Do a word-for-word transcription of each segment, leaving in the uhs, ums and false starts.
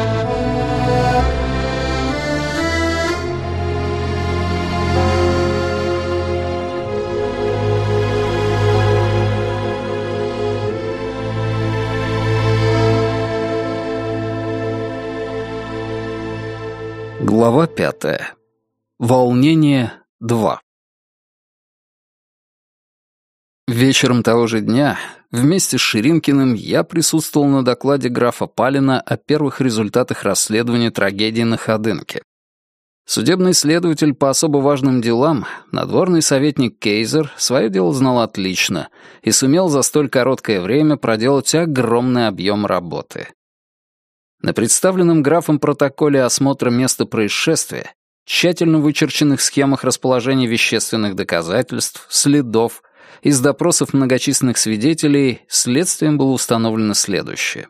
Глава пятая. Волнение два. Вечером того же дня вместе с Ширинкиным я присутствовал на докладе графа Палина о первых результатах расследования трагедии на Ходынке. Судебный следователь по особо важным делам, надворный советник Кейзер, свое дело знал отлично и сумел за столь короткое время проделать огромный объем работы. На представленном графом протоколе осмотра места происшествия, тщательно вычерченных схемах расположения вещественных доказательств, следов, из допросов многочисленных свидетелей следствием было установлено следующее.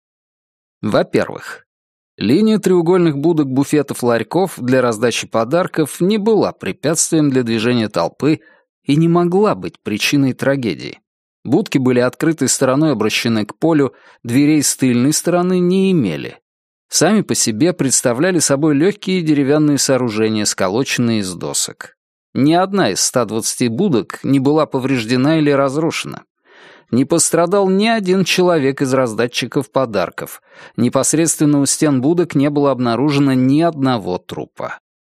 Во-первых, линия треугольных будок буфетов-ларьков для раздачи подарков не была препятствием для движения толпы и не могла быть причиной трагедии. Будки были открытой стороной обращены к полю, дверей с тыльной стороны не имели. Сами по себе представляли собой легкие деревянные сооружения, сколоченные из досок. Ни одна из ста двадцати будок не была повреждена или разрушена. Не пострадал ни один человек из раздатчиков подарков. Непосредственно у стен будок не было обнаружено ни одного трупа.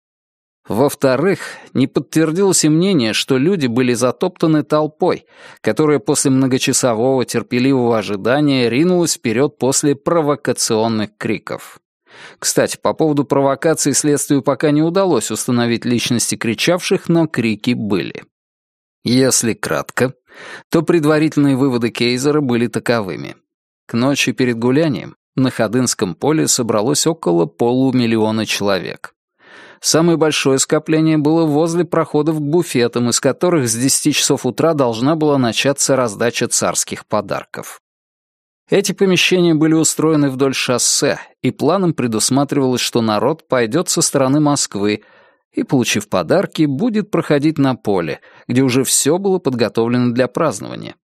Во-вторых, не подтвердилось и мнение, что люди были затоптаны толпой, которая после многочасового терпеливого ожидания ринулась вперед после провокационных криков. Кстати, по поводу провокации следствию пока не удалось установить личности кричавших, но крики были. Если кратко, то предварительные выводы Кейзера были таковыми. К ночи перед гулянием на Ходынском поле собралось около полумиллиона человек. Самое большое скопление было возле проходов к буфетам, из которых с десяти часов утра должна была начаться раздача царских подарков. Эти помещения были устроены вдоль шоссе, и планом предусматривалось, что народ пойдет со стороны Москвы и, получив подарки, будет проходить на поле, где уже все было подготовлено для празднования.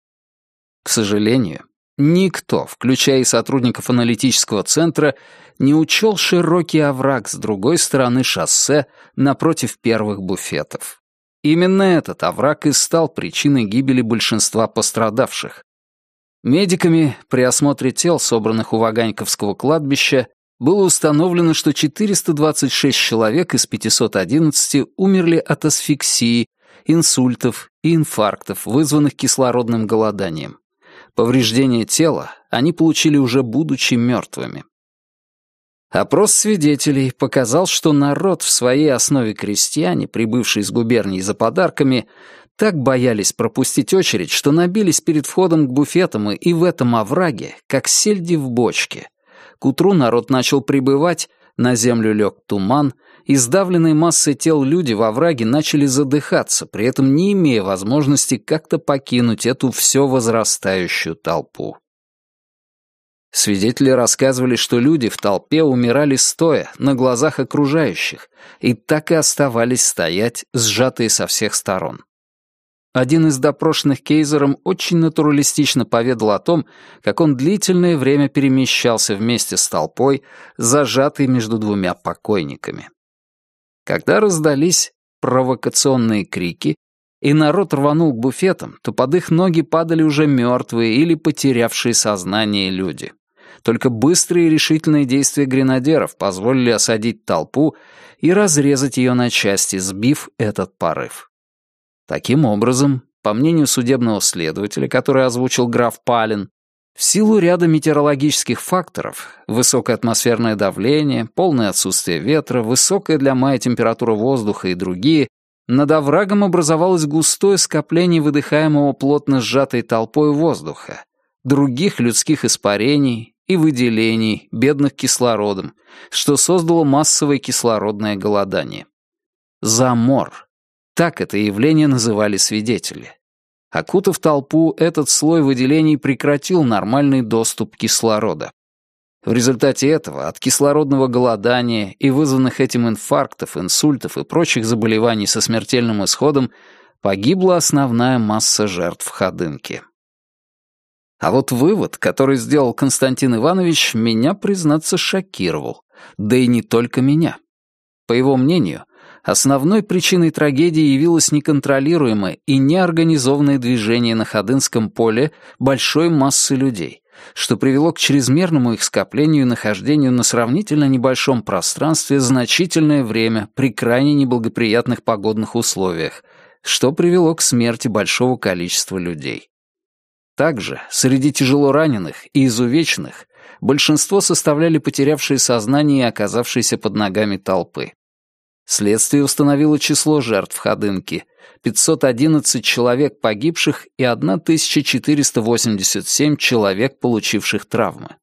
К сожалению, никто, включая и сотрудников аналитического центра, не учел широкий овраг с другой стороны шоссе напротив первых буфетов. Именно этот овраг и стал причиной гибели большинства пострадавших. Медиками при осмотре тел, собранных у Ваганьковского кладбища, было установлено, что четыреста двадцать шесть человек из пятисот одиннадцати умерли от асфиксии, инсультов и инфарктов, вызванных кислородным голоданием. Повреждение тела они получили уже будучи мертвыми. Опрос свидетелей показал, что народ в своей основе крестьяне, прибывшие из губернии за подарками, так боялись пропустить очередь, что набились перед входом к буфетам и в этом овраге, как сельди в бочке. К утру народ начал прибывать, на землю лег туман, и сдавленные массой тел люди во овраге начали задыхаться, при этом не имея возможности как-то покинуть эту все возрастающую толпу. Свидетели рассказывали, что люди в толпе умирали стоя, на глазах окружающих, и так и оставались стоять, сжатые со всех сторон. Один из допрошенных Кейзером очень натуралистично поведал о том, как он длительное время перемещался вместе с толпой, зажатой между двумя покойниками. Когда раздались провокационные крики, и народ рванул к буфетам, то под их ноги падали уже мертвые или потерявшие сознание люди. Только быстрые и решительные действия гренадеров позволили осадить толпу и разрезать ее на части, сбив этот порыв. Таким образом, по мнению судебного следователя, который озвучил граф Палин, в силу ряда метеорологических факторов — высокое атмосферное давление, полное отсутствие ветра, высокая для мая температура воздуха и другие — над оврагом образовалось густое скопление выдыхаемого плотно сжатой толпой воздуха, других людских испарений и выделений, бедных кислородом, что создало массовое кислородное голодание. Замор. Так это явление называли свидетели. Окутав толпу, этот слой выделений прекратил нормальный доступ кислорода. В результате этого от кислородного голодания и вызванных этим инфарктов, инсультов и прочих заболеваний со смертельным исходом погибла основная масса жертв Ходынки. А вот вывод, который сделал Константин Иванович, меня, признаться, шокировал. Да и не только меня. По его мнению, основной причиной трагедии явилось неконтролируемое и неорганизованное движение на Ходынском поле большой массы людей, что привело к чрезмерному их скоплению и нахождению на сравнительно небольшом пространстве значительное время при крайне неблагоприятных погодных условиях, что привело к смерти большого количества людей. Также среди тяжело раненых и изувеченных большинство составляли потерявшие сознание и оказавшиеся под ногами толпы. Следствие установило число жертв Ходынки — пятьсот одиннадцать человек погибших и тысяча четыреста восемьдесят семь человек, получивших травмы.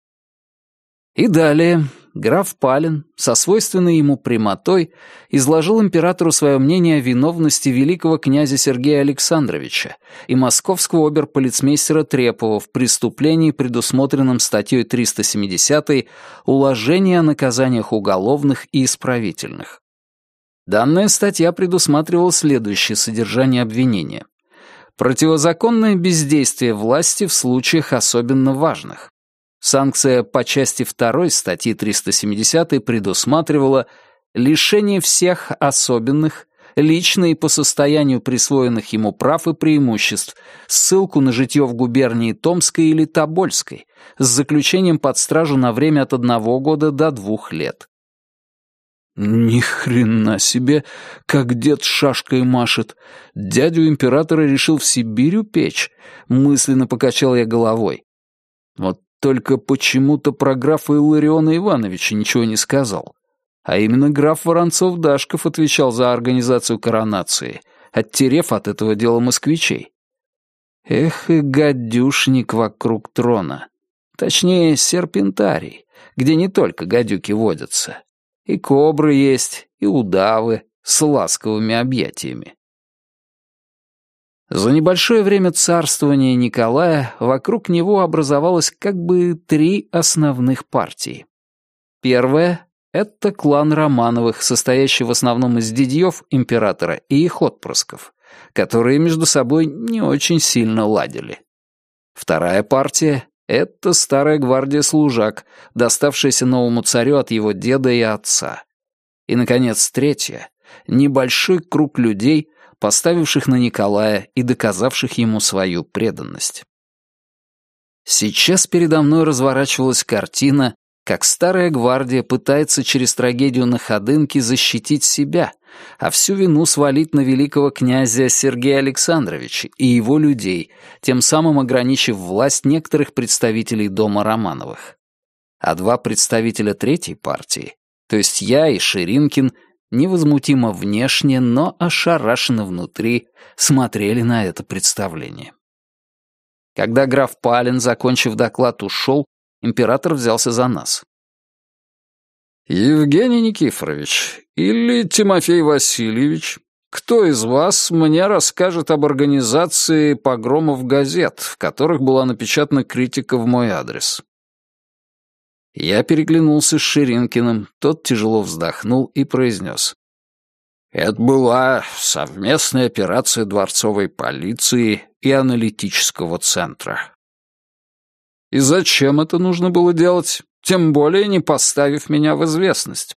И далее граф Палин со свойственной ему прямотой изложил императору свое мнение о виновности великого князя Сергея Александровича и московского оберполицмейстера Трепова в преступлении, предусмотренном статьей триста семидесятой «Уложение о наказаниях уголовных и исправительных». Данная статья предусматривала следующее содержание обвинения. Противозаконное бездействие власти в случаях особенно важных. Санкция по части второй статьи триста семидесятой предусматривала лишение всех особенных, лично и по состоянию присвоенных ему прав и преимуществ, ссылку на житье в губернии Томской или Тобольской, с заключением под стражу на время от одного года до двух лет. Ни хрена себе, как дед шашкой машет. Дядю императора решил в Сибирь упечь. Мысленно покачал я головой. Вот только почему-то про графа Иллариона Ивановича ничего не сказал. А именно граф Воронцов-Дашков отвечал за организацию коронации, оттерев от этого дела москвичей. Эх, и гадюшник вокруг трона. Точнее, серпентарий, где не только гадюки водятся. И кобры есть, и удавы с ласковыми объятиями. За небольшое время царствования Николая вокруг него образовалось как бы три основных партии. Первая — это клан Романовых, состоящий в основном из дядьев императора и их отпрысков, которые между собой не очень сильно ладили. Вторая партия — это старая гвардия служак, доставшаяся новому царю от его деда и отца. И, наконец, третья — небольшой круг людей, поставивших на Николая и доказавших ему свою преданность. Сейчас передо мной разворачивалась картина, как старая гвардия пытается через трагедию на Ходынке защитить себя, а всю вину свалить на великого князя Сергея Александровича и его людей, тем самым ограничив власть некоторых представителей дома Романовых. А два представителя третьей партии, то есть я и Ширинкин, невозмутимо внешне, но ошарашенно внутри, смотрели на это представление. Когда граф Палин, закончив доклад, ушел, император взялся за нас. «Евгений Никифорович или Тимофей Васильевич, кто из вас мне расскажет об организации погромов газет, в которых была напечатана критика в мой адрес?» Я переглянулся с Ширинкиным, тот тяжело вздохнул и произнес. «Это была совместная операция дворцовой полиции и аналитического центра». «И зачем это нужно было делать, тем более не поставив меня в известность?»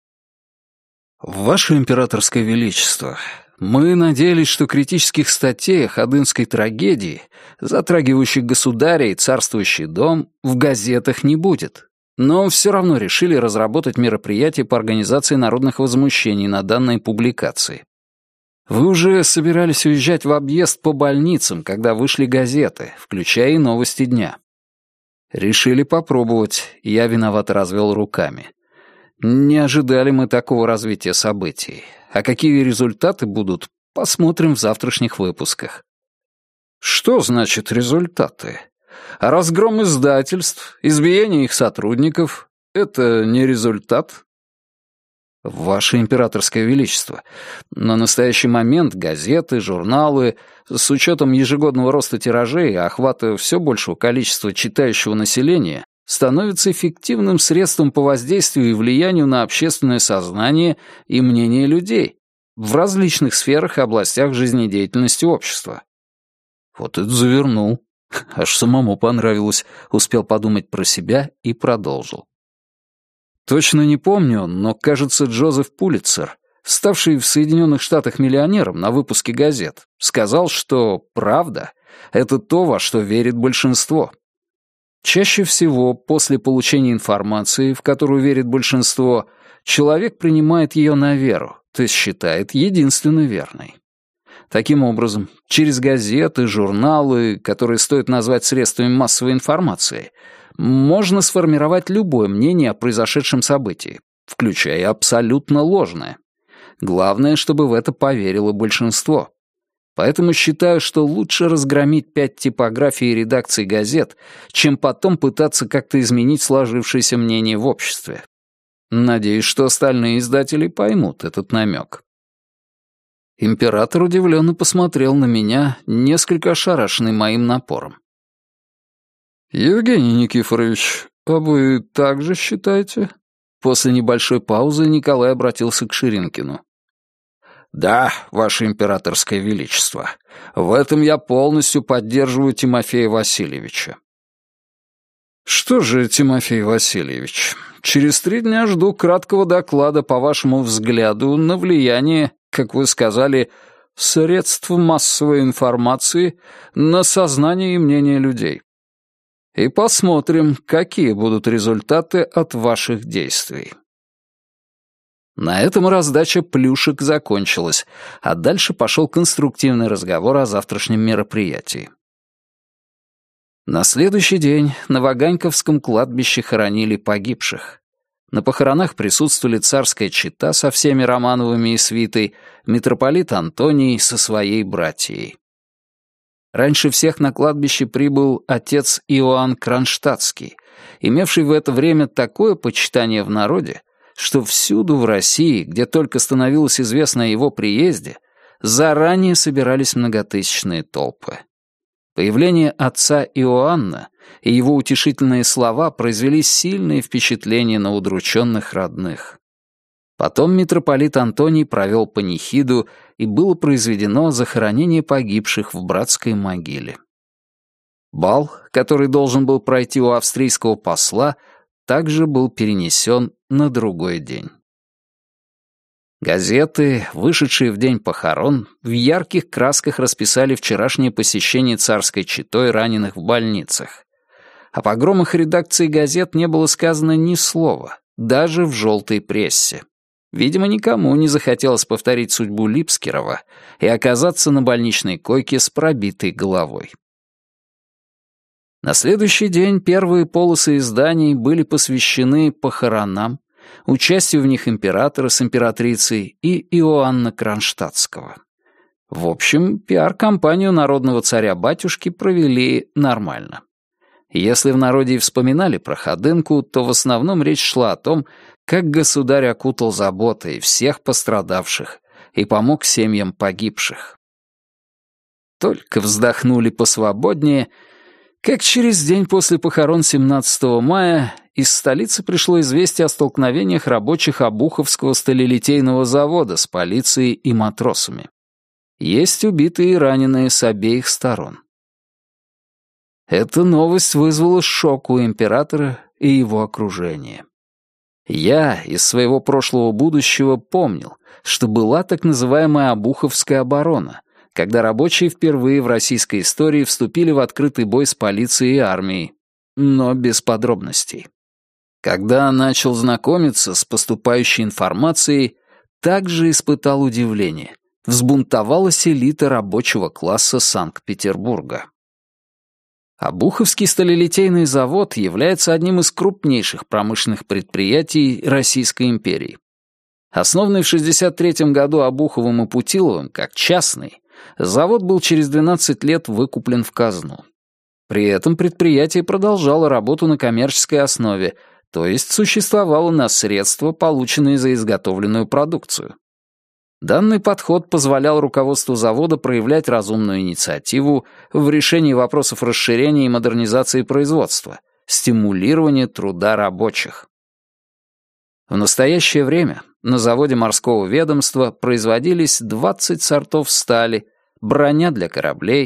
«Ваше императорское величество, мы надеялись, что критических статей о ходынской трагедии, затрагивающих государя и царствующий дом, в газетах не будет. Но все равно решили разработать мероприятие по организации народных возмущений на данной публикации. Вы уже собирались уезжать в объезд по больницам, когда вышли газеты, включая и новости дня. Решили попробовать, я виновато развел руками. Не ожидали мы такого развития событий. А какие результаты будут, посмотрим в завтрашних выпусках». «Что значит результаты? А разгром издательств, избиение их сотрудников — это не результат?» «Ваше императорское величество, на настоящий момент газеты, журналы, с учетом ежегодного роста тиражей и охвата все большего количества читающего населения, становятся эффективным средством по воздействию и влиянию на общественное сознание и мнение людей в различных сферах и областях жизнедеятельности общества». Вот это завернул. Аж самому понравилось, успел подумать про себя и продолжил. Точно не помню, но, кажется, Джозеф Пулитцер, ставший в Соединенных Штатах миллионером на выпуске газет, сказал, что правда — это то, во что верит большинство. Чаще всего после получения информации, в которую верит большинство, человек принимает ее на веру, то есть считает единственно верной. Таким образом, через газеты, журналы, которые стоит назвать средствами массовой информации, можно сформировать любое мнение о произошедшем событии, включая абсолютно ложное. Главное, чтобы в это поверило большинство. Поэтому считаю, что лучше разгромить пять типографий и редакций газет, чем потом пытаться как-то изменить сложившееся мнение в обществе. Надеюсь, что остальные издатели поймут этот намек. Император удивленно посмотрел на меня, несколько ошарашенный моим напором. «Евгений Никифорович, а вы так же считаете?» После небольшой паузы Николай обратился к Ширинкину. «Да, Ваше Императорское Величество, в этом я полностью поддерживаю Тимофея Васильевича». «Что же, Тимофей Васильевич, через три дня жду краткого доклада по вашему взгляду на влияние, как вы сказали, средств массовой информации на сознание и мнение людей. И посмотрим, какие будут результаты от ваших действий». На этом раздача плюшек закончилась, а дальше пошел конструктивный разговор о завтрашнем мероприятии. На следующий день на Ваганьковском кладбище хоронили погибших. На похоронах присутствовали царская чета со всеми Романовыми и свитой, митрополит Антоний со своей братьей. Раньше всех на кладбище прибыл отец Иоанн Кронштадтский, имевший в это время такое почитание в народе, что всюду в России, где только становилось известно о его приезде, заранее собирались многотысячные толпы. Появление отца Иоанна и его утешительные слова произвели сильное впечатление на удрученных родных. Потом митрополит Антоний провел панихиду, и было произведено захоронение погибших в братской могиле. Бал, который должен был пройти у австрийского посла, также был перенесен на другой день. Газеты, вышедшие в день похорон, в ярких красках расписали вчерашнее посещение царской четой раненых в больницах. О погромах редакции газет не было сказано ни слова, даже в желтой прессе. Видимо, никому не захотелось повторить судьбу Липскирова и оказаться на больничной койке с пробитой головой. На следующий день первые полосы изданий были посвящены похоронам, участию в них императора с императрицей и Иоанна Кронштадтского. В общем, пиар-компанию народного царя-батюшки провели нормально. Если в народе и вспоминали про Ходынку, то в основном речь шла о том, как государь окутал заботой всех пострадавших и помог семьям погибших. Только вздохнули посвободнее, как через день после похорон семнадцатого мая из столицы пришло известие о столкновениях рабочих Обуховского сталелитейного завода с полицией и матросами. Есть убитые и раненые с обеих сторон. Эта новость вызвала шок у императора и его окружения. Я из своего прошлого будущего помнил, что была так называемая Обуховская оборона, когда рабочие впервые в российской истории вступили в открытый бой с полицией и армией, но без подробностей. Когда начал знакомиться с поступающей информацией, также испытал удивление. Взбунтовалась элита рабочего класса Санкт-Петербурга. Обуховский сталелитейный завод является одним из крупнейших промышленных предприятий Российской империи. Основанный в шестьдесят третьем году Обуховым и Путиловым как частный, завод был через двенадцать лет выкуплен в казну. При этом предприятие продолжало работу на коммерческой основе, то есть существовало на средства, полученные за изготовленную продукцию. Данный подход позволял руководству завода проявлять разумную инициативу в решении вопросов расширения и модернизации производства, стимулирования труда рабочих. В настоящее время на заводе морского ведомства производились двадцать сортов стали, броня для кораблей,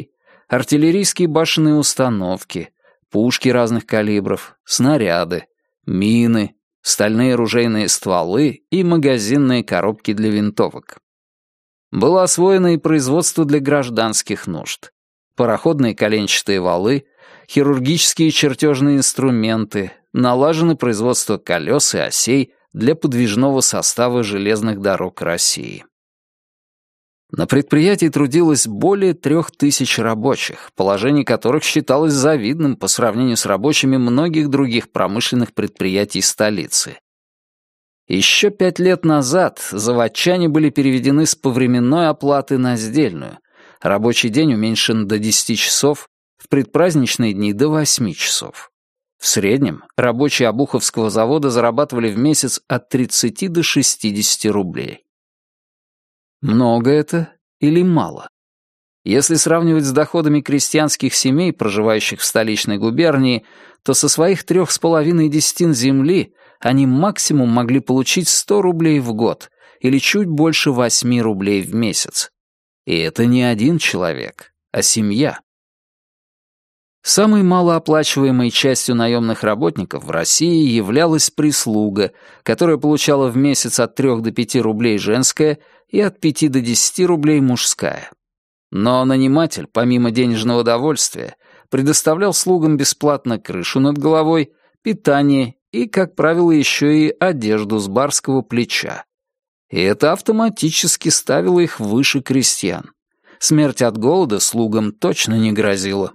артиллерийские башенные установки, пушки разных калибров, снаряды, мины, стальные ружейные стволы и магазинные коробки для винтовок. Было освоено и производство для гражданских нужд. Пароходные коленчатые валы, хирургические чертежные инструменты, налажено производство колес и осей для подвижного состава железных дорог России. На предприятии трудилось более трех тысяч рабочих, положение которых считалось завидным по сравнению с рабочими многих других промышленных предприятий столицы. Еще пять лет назад заводчане были переведены с повременной оплаты на сдельную, рабочий день уменьшен до десяти часов, в предпраздничные дни до восьми часов. В среднем рабочие Обуховского завода зарабатывали в месяц от тридцати до шестидесяти рублей. Много это или мало? Если сравнивать с доходами крестьянских семей, проживающих в столичной губернии, то со своих трех с половиной десятин земли они максимум могли получить сто рублей в год или чуть больше восьми рублей в месяц. И это не один человек, а семья. Самой малооплачиваемой частью наемных работников в России являлась прислуга, которая получала в месяц от трёх до пяти рублей женская и от пяти до десяти рублей мужская. Но наниматель, помимо денежного довольствия, предоставлял слугам бесплатно крышу над головой, питание и, как правило, еще и одежду с барского плеча. И это автоматически ставило их выше крестьян. Смерть от голода слугам точно не грозила.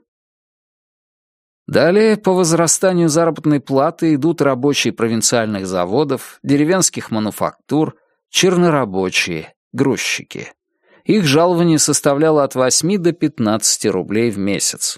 Далее по возрастанию заработной платы идут рабочие провинциальных заводов, деревенских мануфактур, чернорабочие, грузчики. Их жалование составляло от восьми до пятнадцати рублей в месяц.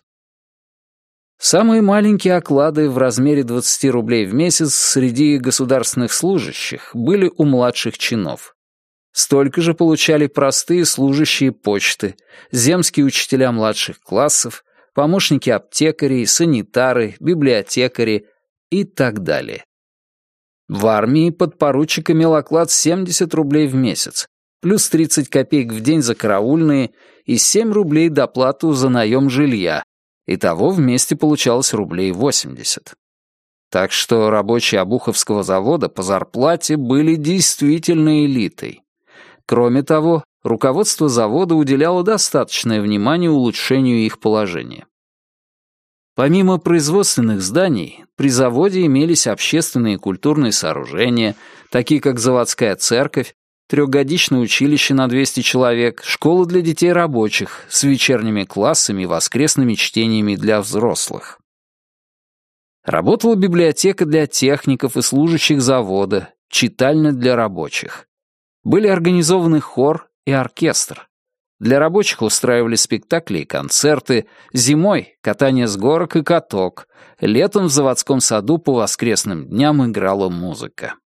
Самые маленькие оклады в размере двадцати рублей в месяц среди государственных служащих были у младших чинов. Столько же получали простые служащие почты, земские учителя младших классов, помощники аптекарей, санитары, библиотекари и так далее. В армии подпоручик имел оклад семьдесят рублей в месяц, плюс тридцать копеек в день за караульные и семь рублей доплату за наем жилья. Итого вместе получалось рублей восемьдесят. Так что рабочие Обуховского завода по зарплате были действительно элитой. Кроме того, руководство завода уделяло достаточное внимание улучшению их положения. Помимо производственных зданий, при заводе имелись общественные и культурные сооружения, такие как заводская церковь, трехгодичное училище на двести человек, школа для детей рабочих с вечерними классами и воскресными чтениями для взрослых. Работала библиотека для техников и служащих завода, читальня для рабочих. Были организованы хор и оркестр. Для рабочих устраивали спектакли и концерты, зимой — катание с горок и каток, летом в заводском саду по воскресным дням играла музыка.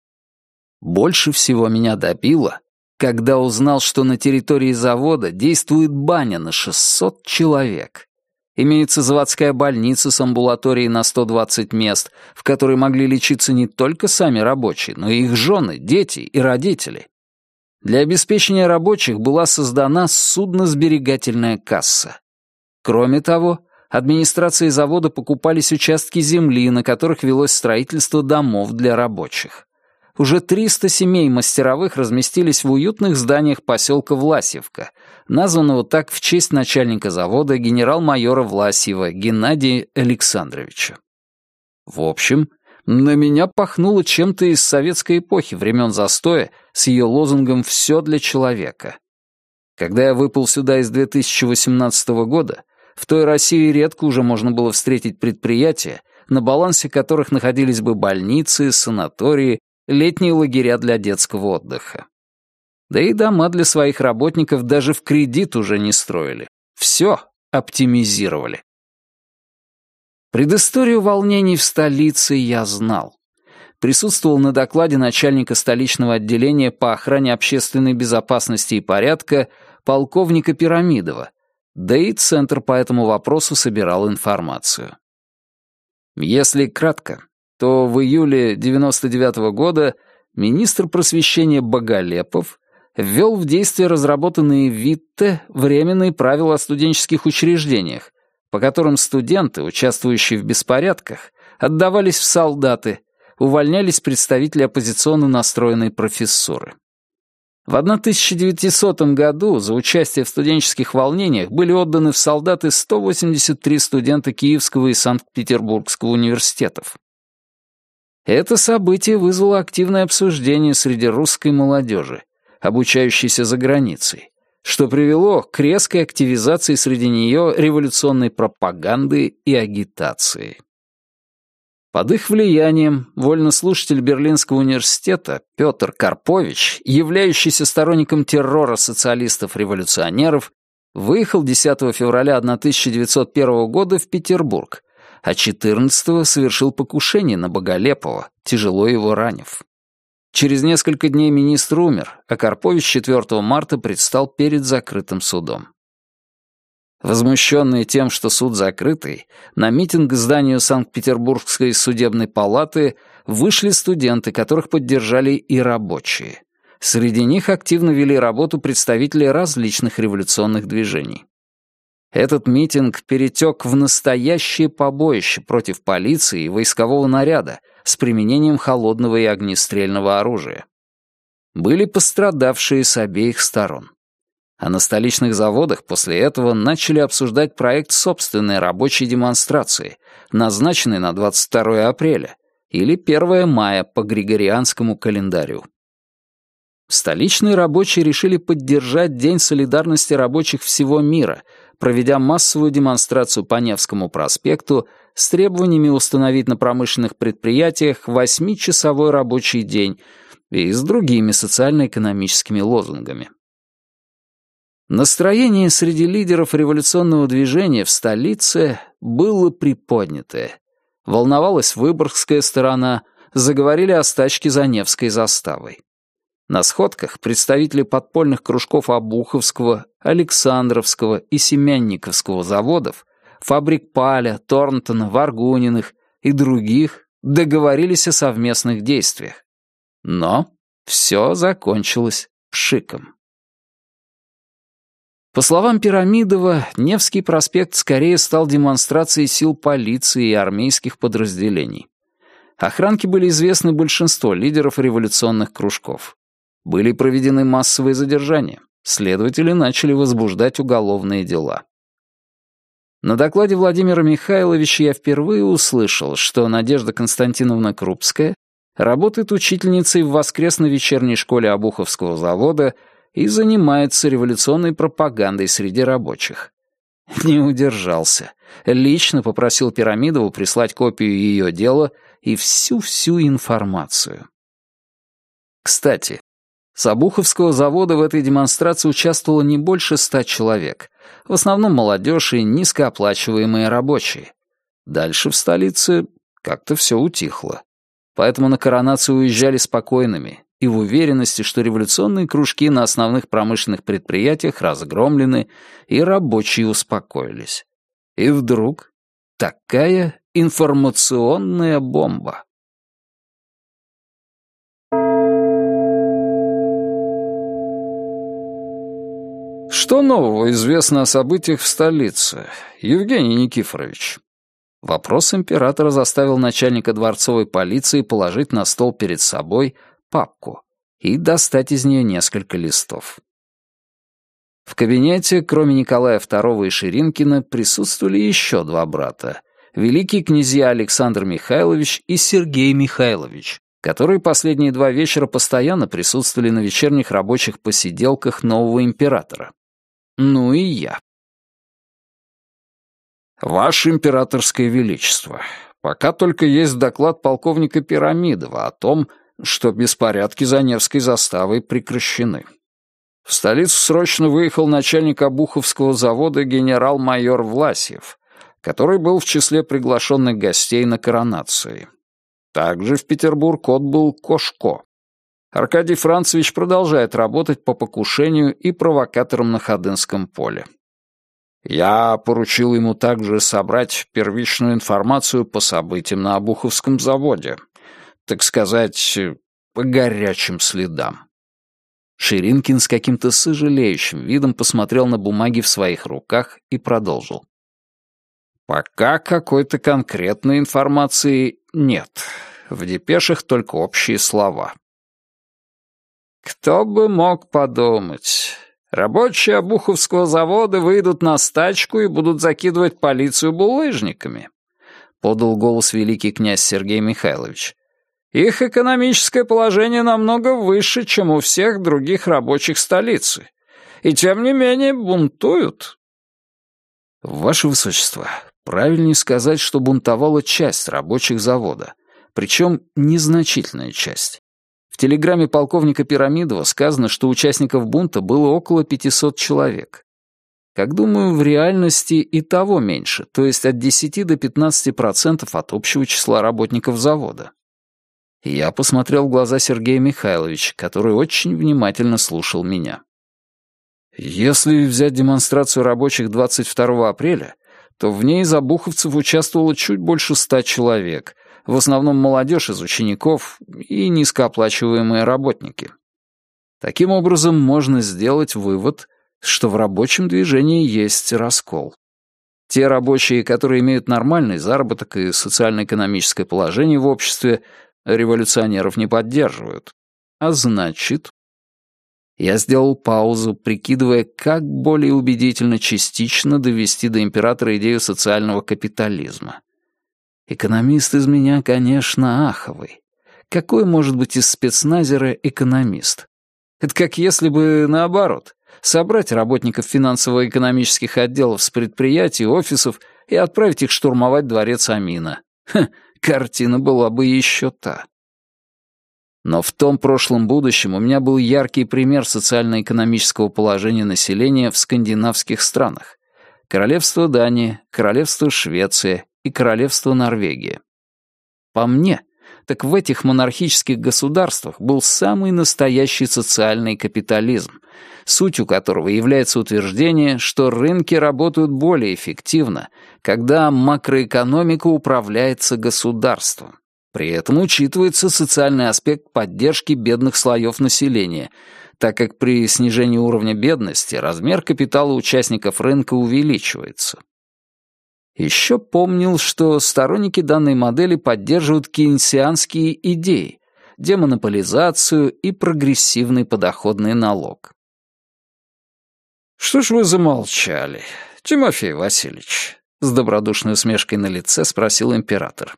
Больше всего меня добило, когда узнал, что на территории завода действует баня на шестьсот человек. Имеется заводская больница с амбулаторией на сто двадцать мест, в которой могли лечиться не только сами рабочие, но и их жены, дети и родители. Для обеспечения рабочих была создана судно-сберегательная касса. Кроме того, администрацией завода покупались участки земли, на которых велось строительство домов для рабочих. Уже триста семей мастеровых разместились в уютных зданиях поселка Власьевка, названного так в честь начальника завода генерал-майора Власьева Геннадия Александровича. В общем, на меня пахнуло чем-то из советской эпохи, времен застоя, с ее лозунгом «Все для человека». Когда я выпал сюда из две тысячи восемнадцатого года, в той России редко уже можно было встретить предприятия, на балансе которых находились бы больницы, санатории, летние лагеря для детского отдыха. Да и дома для своих работников даже в кредит уже не строили. Все оптимизировали. Предысторию волнений в столице я знал. Присутствовал на докладе начальника столичного отделения по охране общественной безопасности и порядка полковника Пирамидова, да и Центр по этому вопросу собирал информацию. Если кратко, то в июле девяносто девятого года министр просвещения Боголепов ввел в действие разработанные Витте временные правила о студенческих учреждениях, по которым студенты, участвующие в беспорядках, отдавались в солдаты, увольнялись представители оппозиционно настроенной профессуры. В тысяча девятисотом году за участие в студенческих волнениях были отданы в солдаты сто восемьдесят три студента Киевского и Санкт-Петербургского университетов. Это событие вызвало активное обсуждение среди русской молодежи, обучающейся за границей, что привело к резкой активизации среди нее революционной пропаганды и агитации. Под их влиянием вольнослушатель Берлинского университета Петр Карпович, являющийся сторонником террора социалистов-революционеров, выехал десятого февраля тысяча девятьсот первого года в Петербург, а четырнадцатого совершил покушение на Боголепова, тяжело его ранив. Через несколько дней министр умер, а Карпович четвёртого марта предстал перед закрытым судом. Возмущенные тем, что суд закрытый, на митинг к зданию Санкт-Петербургской судебной палаты вышли студенты, которых поддержали и рабочие. Среди них активно вели работу представители различных революционных движений. Этот митинг перетек в настоящее побоище против полиции и войскового наряда с применением холодного и огнестрельного оружия. Были пострадавшие с обеих сторон. А на столичных заводах после этого начали обсуждать проект собственной рабочей демонстрации, назначенной на двадцать второе апреля или первое мая по Григорианскому календарю. Столичные рабочие решили поддержать День солидарности рабочих всего мира, проведя массовую демонстрацию по Невскому проспекту с требованиями установить на промышленных предприятиях восьмичасовой рабочий день и с другими социально-экономическими лозунгами. Настроение среди лидеров революционного движения в столице было приподнятое. Волновалась Выборгская сторона, заговорили о стачке за Невской заставой. На сходках представители подпольных кружков Обуховского, Александровского и Семянниковского заводов, фабрик Паля, Торнтона, Варгуниных и других договорились о совместных действиях. Но все закончилось пшиком. По словам Пирамидова, Невский проспект скорее стал демонстрацией сил полиции и армейских подразделений. Охранке были известны большинство лидеров революционных кружков. Были проведены массовые задержания. Следователи начали возбуждать уголовные дела. На докладе Владимира Михайловича я впервые услышал, что Надежда Константиновна Крупская работает учительницей в воскресно-вечерней школе Обуховского завода и занимается революционной пропагандой среди рабочих. Не удержался. Лично попросил Пирамидову прислать копию ее дела и всю-всю информацию. Кстати, с Обуховского завода в этой демонстрации участвовало не больше ста человек, в основном молодежь и низкооплачиваемые рабочие. Дальше в столице как-то все утихло. Поэтому на коронацию уезжали спокойными и в уверенности, что революционные кружки на основных промышленных предприятиях разгромлены и рабочие успокоились. И вдруг такая информационная бомба. Что нового известно о событиях в столице, Евгений Никифорович? Вопрос императора заставил начальника дворцовой полиции положить на стол перед собой папку и достать из нее несколько листов. В кабинете, кроме Николая второго и Ширинкина, присутствовали еще два брата — великие князья Александр Михайлович и Сергей Михайлович, которые последние два вечера постоянно присутствовали на вечерних рабочих посиделках нового императора. Ну и я. «Ваше императорское величество, пока только есть доклад полковника Пирамидова о том, что беспорядки за Невской заставой прекращены. В столицу срочно выехал начальник Обуховского завода генерал-майор Власьев, который был в числе приглашенных гостей на коронации. Также в Петербург отбыл Кошко. Аркадий Францевич продолжает работать по покушению и провокаторам на Ходынском поле. Я поручил ему также собрать первичную информацию по событиям на Обуховском заводе, так сказать, по горячим следам. Ширинкин с каким-то сожалеющим видом посмотрел на бумаги в своих руках и продолжил. «Пока какой-то конкретной информации нет. В депешах только общие слова». «Кто бы мог подумать. Рабочие Обуховского завода выйдут на стачку и будут закидывать полицию булыжниками», — подал голос великий князь Сергей Михайлович. «Их экономическое положение намного выше, чем у всех других рабочих столицы. И тем не менее бунтуют». «Ваше Высочество, правильнее сказать, что бунтовала часть рабочих завода, причем незначительная часть. В телеграмме полковника Пирамидова сказано, что участников бунта было около пятисот человек. Как думаю, в реальности и того меньше, то есть от десяти до пятнадцати процентов от общего числа работников завода». Я посмотрел в глаза Сергея Михайловича, который очень внимательно слушал меня. Если взять демонстрацию рабочих двадцать второго апреля, то в ней из обуховцев участвовало чуть больше ста человек, в основном молодежь из учеников и низкооплачиваемые работники. Таким образом, можно сделать вывод, что в рабочем движении есть раскол. Те рабочие, которые имеют нормальный заработок и социально-экономическое положение в обществе, революционеров не поддерживают. А значит... Я сделал паузу, прикидывая, как более убедительно частично довести до императора идею социального капитализма. Экономист из меня, конечно, аховый. Какой может быть из спецназера экономист? Это как если бы наоборот, собрать работников финансово-экономических отделов с предприятий, офисов и отправить их штурмовать дворец Амина. Ха, картина была бы еще та. Но в том прошлом будущем у меня был яркий пример социально-экономического положения населения в скандинавских странах. Королевство Дания, Королевство Швеция и Королевство Норвегия. По мне, так в этих монархических государствах был самый настоящий социальный капитализм, сутью которого является утверждение, что рынки работают более эффективно, когда макроэкономика управляется государством. При этом учитывается социальный аспект поддержки бедных слоев населения, так как при снижении уровня бедности размер капитала участников рынка увеличивается. Еще помнил, что сторонники данной модели поддерживают кейнсианские идеи, демонополизацию и прогрессивный подоходный налог. «Что ж вы замолчали, Тимофей Васильевич?» — с добродушной усмешкой на лице спросил император.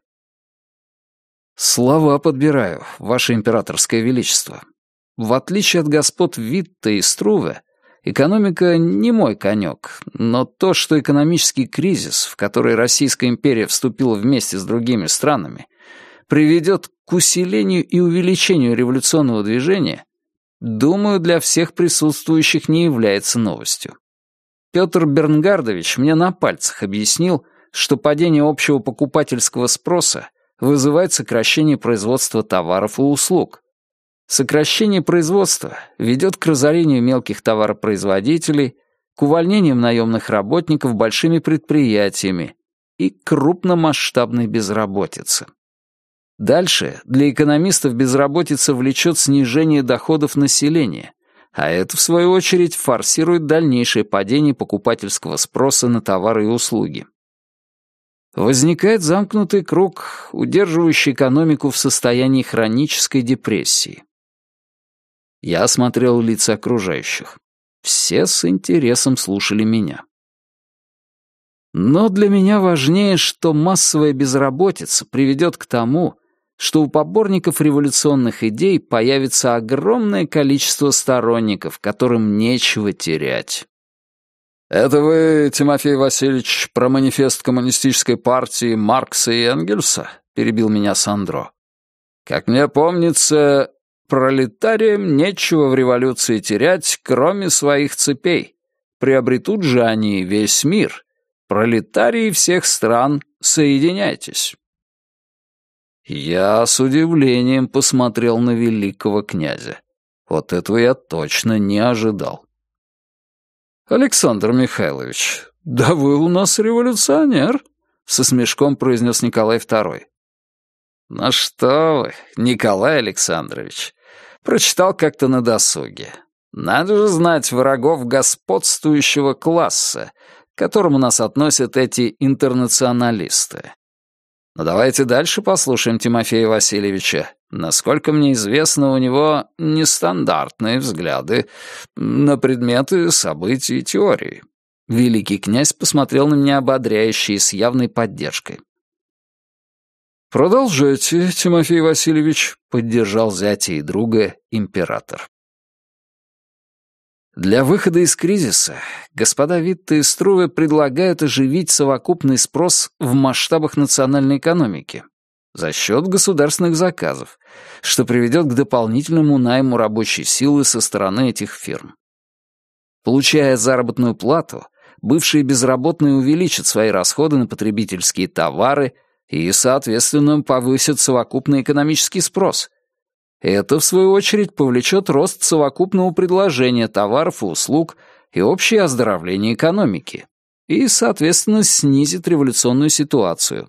«Слова подбираю, Ваше Императорское Величество. В отличие от господ Витта и Струве, экономика не мой конек, но то, что экономический кризис, в который Российская империя вступила вместе с другими странами, приведет к усилению и увеличению революционного движения, думаю, для всех присутствующих не является новостью. Петр Бернгардович мне на пальцах объяснил, что падение общего покупательского спроса вызывает сокращение производства товаров и услуг. Сокращение производства ведет к разорению мелких товаропроизводителей, к увольнениям наемных работников большими предприятиями и к крупномасштабной безработице. Дальше для экономистов безработица влечет снижение доходов населения, а это, в свою очередь, форсирует дальнейшее падение покупательского спроса на товары и услуги. Возникает замкнутый круг, удерживающий экономику в состоянии хронической депрессии. Я осмотрел лица окружающих. Все с интересом слушали меня. Но для меня важнее, что массовая безработица приведет к тому, что у поборников революционных идей появится огромное количество сторонников, которым нечего терять. «Это вы, Тимофей Васильевич, про манифест коммунистической партии Маркса и Энгельса?» — перебил меня Сандро. «Как мне помнится, пролетариям нечего в революции терять, кроме своих цепей. Приобретут же они весь мир. Пролетарии всех стран, соединяйтесь». Я с удивлением посмотрел на великого князя. Вот этого я точно не ожидал. «Александр Михайлович, да вы у нас революционер», — со смешком произнес Николай второй. «Ну что вы, Николай Александрович, прочитал как-то на досуге. Надо же знать врагов господствующего класса, к которому нас относят эти интернационалисты. Но давайте дальше послушаем Тимофея Васильевича. Насколько мне известно, у него нестандартные взгляды на предметы, события и теории. Великий князь посмотрел на меня ободряюще и с явной поддержкой. «Продолжайте, Тимофей Васильевич», — поддержал зятя и друга император. Для выхода из кризиса господа Витте и Струве предлагают оживить совокупный спрос в масштабах национальной экономики за счет государственных заказов, что приведет к дополнительному найму рабочей силы со стороны этих фирм. Получая заработную плату, бывшие безработные увеличат свои расходы на потребительские товары и, соответственно, повысят совокупный экономический спрос. Это, в свою очередь, повлечет рост совокупного предложения товаров и услуг и общее оздоровление экономики, и, соответственно, снизит революционную ситуацию.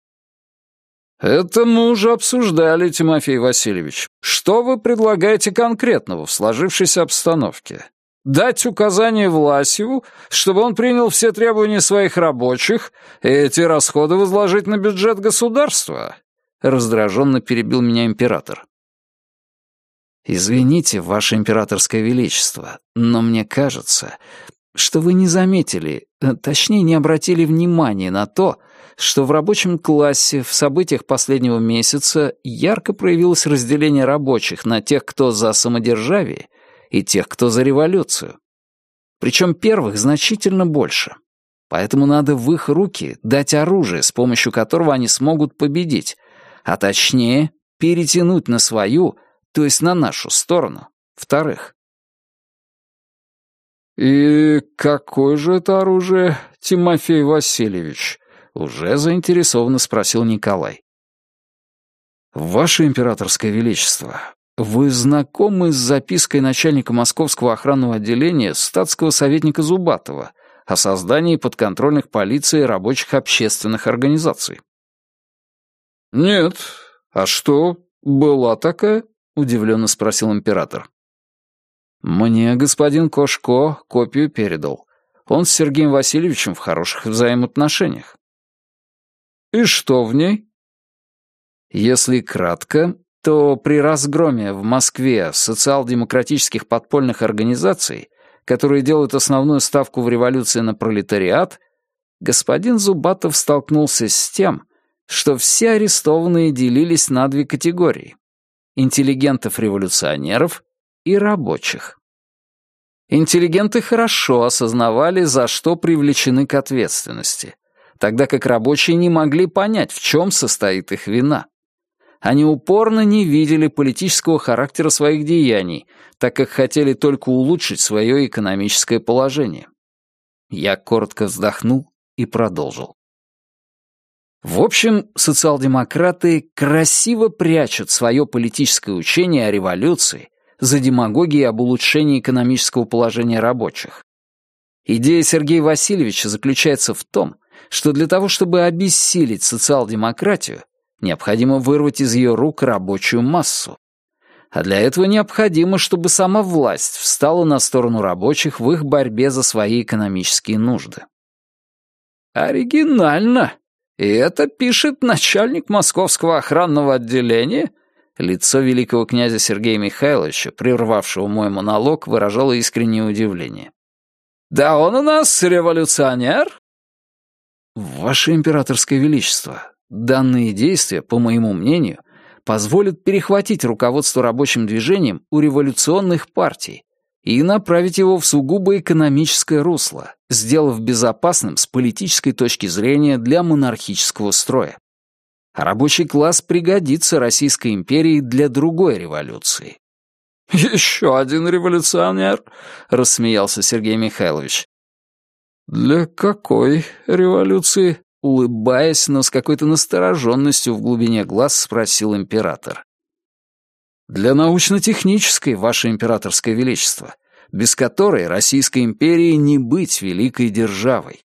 «Это мы уже обсуждали, Тимофей Васильевич. Что вы предлагаете конкретного в сложившейся обстановке? Дать указание Власьеву, чтобы он принял все требования своих рабочих и эти расходы возложить на бюджет государства?» Раздраженно перебил меня император. «Извините, Ваше Императорское Величество, но мне кажется, что вы не заметили, точнее, не обратили внимания на то, что в рабочем классе в событиях последнего месяца ярко проявилось разделение рабочих на тех, кто за самодержавие, и тех, кто за революцию. Причем первых значительно больше. Поэтому надо в их руки дать оружие, с помощью которого они смогут победить, а точнее, перетянуть на свою, то есть на нашу сторону, вторых. «И какое же это оружие, Тимофей Васильевич?» — уже заинтересованно спросил Николай. «Ваше Императорское Величество, вы знакомы с запиской начальника Московского охранного отделения статского советника Зубатова о создании подконтрольных полиции рабочих общественных организаций?» «Нет. А что, была такая?» — удивленно спросил император. «Мне господин Кошко копию передал. Он с Сергеем Васильевичем в хороших взаимоотношениях». «И что в ней?» «Если кратко, то при разгроме в Москве социал-демократических подпольных организаций, которые делают основную ставку в революции на пролетариат, господин Зубатов столкнулся с тем, что все арестованные делились на две категории — интеллигентов-революционеров и рабочих. Интеллигенты хорошо осознавали, за что привлечены к ответственности, тогда как рабочие не могли понять, в чем состоит их вина. Они упорно не видели политического характера своих деяний, так как хотели только улучшить свое экономическое положение. Я коротко вздохнул и продолжил. В общем, социал-демократы красиво прячут свое политическое учение о революции за демагогией об улучшении экономического положения рабочих. Идея Сергея Васильевича заключается в том, что для того, чтобы обессилить социал-демократию, необходимо вырвать из ее рук рабочую массу. А для этого необходимо, чтобы сама власть встала на сторону рабочих в их борьбе за свои экономические нужды. Оригинально! И это пишет начальник Московского охранного отделения? Лицо великого князя Сергея Михайловича, прервавшего мой монолог, выражало искреннее удивление. «Да он у нас революционер?» «Ваше Императорское Величество, данные действия, по моему мнению, позволят перехватить руководство рабочим движением у революционных партий и направить его в сугубо экономическое русло, сделав безопасным с политической точки зрения для монархического строя. А рабочий класс пригодится Российской империи для другой революции». «Еще один революционер?» — рассмеялся Сергей Михайлович. «Для какой революции?» — улыбаясь, но с какой-то настороженностью в глубине глаз спросил император. «Для научно-технической, Ваше Императорское Величество, без которой Российской империи не быть великой державой».